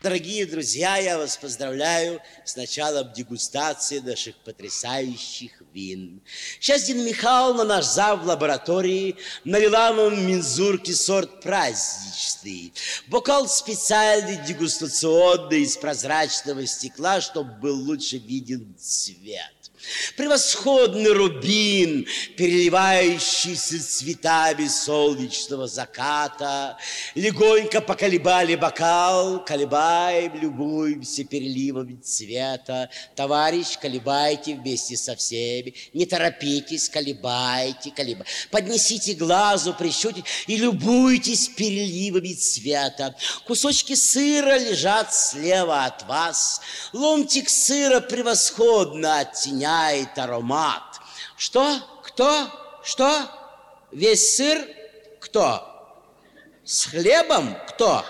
Дорогие друзья, я вас поздравляю с началом дегустации наших потрясающих вин. Сейчас Дина Михайловна, наш зав. В лаборатории, налила вам в мензурке сорт праздничный. Бокал специальный, дегустационный, из прозрачного стекла, чтобы был лучше виден цвет. Превосходный рубин, переливающийся цветами солнечного заката. Легонько поколебали бокал, колебаем, любуемся переливами цвета. Товарищ, колебайте вместе со всеми. Не торопитесь, колебайте, колебайте. Поднесите глазу, прищурьте и любуйтесь переливами цвета. Кусочки сыра лежат слева от вас. Ломтик сыра превосходно оттеняет аромат. Что? Кто? Что? Весь сыр? Кто? С хлебом? Кто?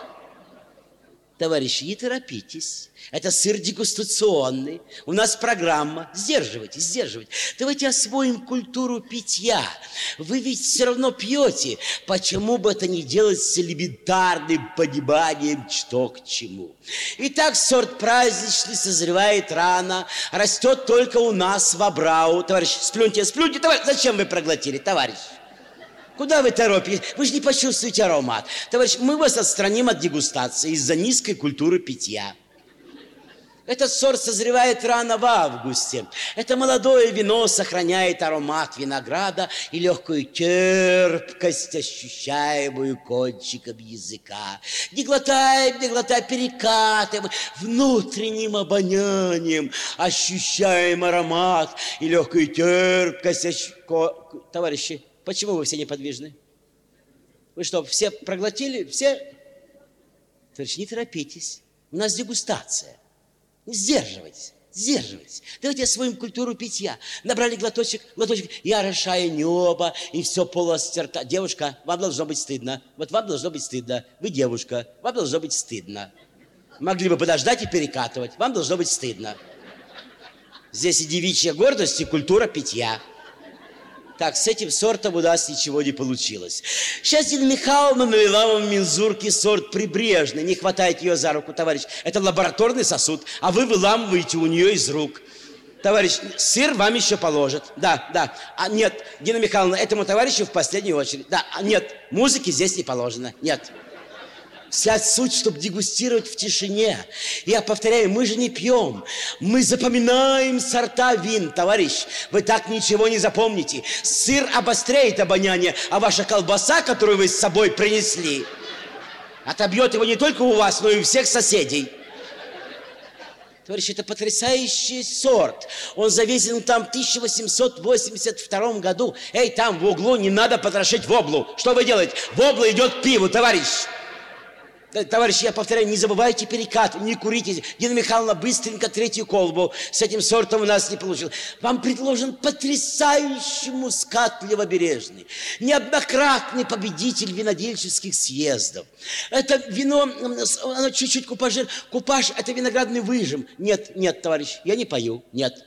Товарищи, не торопитесь. Это сыр дегустационный. У нас программа. Сдерживайтесь, сдерживайтесь. Давайте освоим культуру питья. Вы ведь все равно пьете. Почему бы это не делать с элементарным пониманием, что к чему? Итак, сорт праздничный созревает рано, растет только у нас в Абрау. Товарищ, сплюньте, сплюньте. Товарищ, зачем вы проглотили, товарищ? Куда вы торопитесь? Вы же не почувствуете аромат. Товарищ, мы вас отстраним от дегустации из-за низкой культуры питья. Этот сорт созревает рано в августе. Это молодое вино сохраняет аромат винограда и легкую терпкость, ощущаемую кончиком языка. Не глотаем, перекатываем, внутренним обонянием ощущаем аромат и легкую терпкость. Товарищи, почему вы все неподвижны? Вы что, все проглотили? Все? Товарищи, не торопитесь. У нас дегустация. Сдерживайтесь, сдерживайтесь. Давайте освоим культуру питья. Набрали глоточек, и орошая небо, и все полость рта. Девушка, вам должно быть стыдно. Вот вам должно быть стыдно. Вы девушка, вам должно быть стыдно. Могли бы подождать и перекатывать. Вам должно быть стыдно. Здесь и девичья гордость, и культура питья. Так, с этим сортом у нас ничего не получилось. Сейчас Дина Михайловна налила вам в мензурке сорт прибрежный. Не хватайте ее за руку, товарищ. Это лабораторный сосуд, а вы выламываете у нее из рук. Товарищ, сыр вам еще положат. Да. А нет, Дина Михайловна, этому товарищу в последнюю очередь. Да, нет, музыки здесь не положено. Нет. Вся суть, чтобы дегустировать в тишине. Я повторяю, мы же не пьем. Мы запоминаем сорта вин, товарищ. Вы так ничего не запомните. Сыр обостряет обоняние, а ваша колбаса, которую вы с собой принесли, отобьет его не только у вас, но и у всех соседей. Товарищи, это потрясающий сорт. Он завезен там в 1882 году. Эй, там в углу не надо потрошить воблу. Что вы делаете? Вобла идет к пиву, товарищ. Товарищи, я повторяю, не забывайте перекат, не курите. Дина Михайловна, быстренько третью колбу. С этим сортом у нас не получилось. Вам предложен потрясающий мускат левобережный. Неоднократный победитель винодельческих съездов. Это вино, оно чуть-чуть купажир. Купаж – это виноградный выжим. Нет, товарищ, я не пою, нет.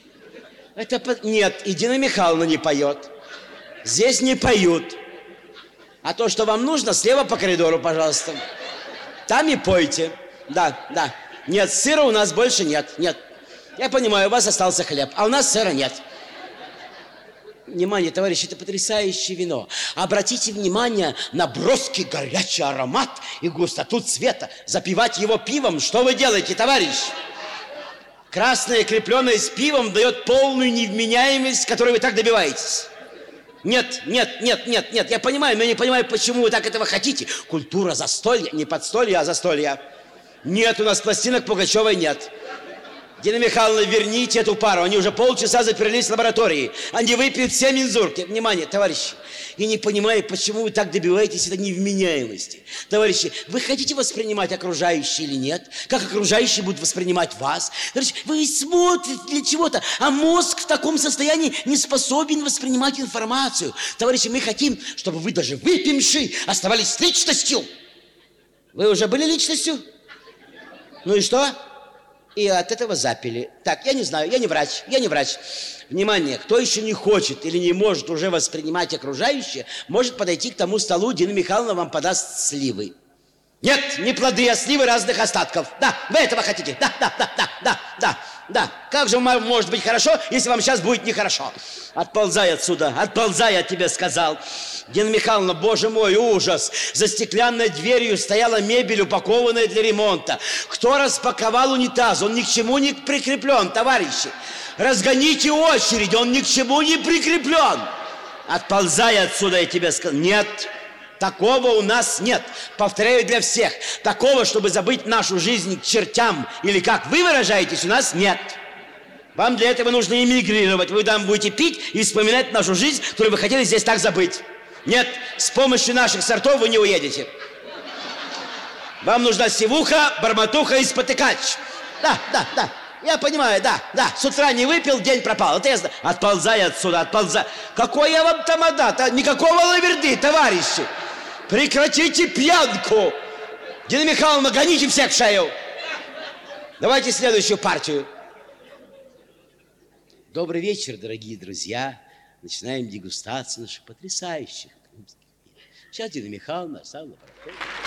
Нет, и Дина Михайловна не поет. Здесь не поют. А то, что вам нужно, слева по коридору, пожалуйста. Там и пойте. Да. Нет, сыра у нас больше нет. Я понимаю, у вас остался хлеб, а у нас сыра нет. Внимание, товарищи, это потрясающее вино. Обратите внимание на броский горячий аромат и густоту цвета. Запивать его пивом, что вы делаете, товарищ? Красное, крепленное с пивом, дает полную невменяемость, которой вы так добиваетесь. Нет, я понимаю, но я не понимаю, почему вы так этого хотите. Культура застолья, не подстолья, а застолья. Нет, у нас пластинок Пугачевой нет. Дина Михайловна, верните эту пару, они уже полчаса заперлись в лаборатории. Они выпьют все мензурки. Внимание, товарищи, я не понимаю, почему вы так добиваетесь этой невменяемости. Товарищи, вы хотите воспринимать окружающие или нет? Как окружающие будут воспринимать вас? Товарищи, вы смотрите для чего-то, а мозг в таком состоянии не способен воспринимать информацию. Товарищи, мы хотим, чтобы вы даже выпивши оставались личностью. Вы уже были личностью? Ну и что? И от этого запили. Так, я не знаю, я не врач. Внимание, кто еще не хочет или не может уже воспринимать окружающее, может подойти к тому столу, Дина Михайловна вам подаст сливы. Нет, не плоды, а сливы разных остатков. Да, вы этого хотите. Да. Как же вам может быть хорошо, если вам сейчас будет нехорошо? Отползай отсюда, отползай, я тебе сказал. Дина Михайловна, боже мой, ужас. За стеклянной дверью стояла мебель, упакованная для ремонта. Кто распаковал унитаз? Он ни к чему не прикреплен, товарищи. Разгоните очередь, он ни к чему не прикреплен. Отползай отсюда, я тебе сказал. Нет. Такого у нас нет. Повторяю для всех. Такого, чтобы забыть нашу жизнь к чертям, или как вы выражаетесь, у нас нет. Вам для этого нужно эмигрировать. Вы там будете пить и вспоминать нашу жизнь, которую вы хотели здесь так забыть. Нет, с помощью наших сортов вы не уедете. Вам нужна сивуха, барматуха и спотыкач. Да. Я понимаю, да. С утра не выпил, день пропал. Это я знаю. Отползай отсюда, отползай. Какой я вам тамада? Никакого лаверды, товарищи. Прекратите пьянку! Дина Михайловна, гоните всех в шею! Давайте следующую партию. Добрый вечер, дорогие друзья. Начинаем дегустацию наших потрясающих крымских вин. Сейчас Дина Михайловна оставила.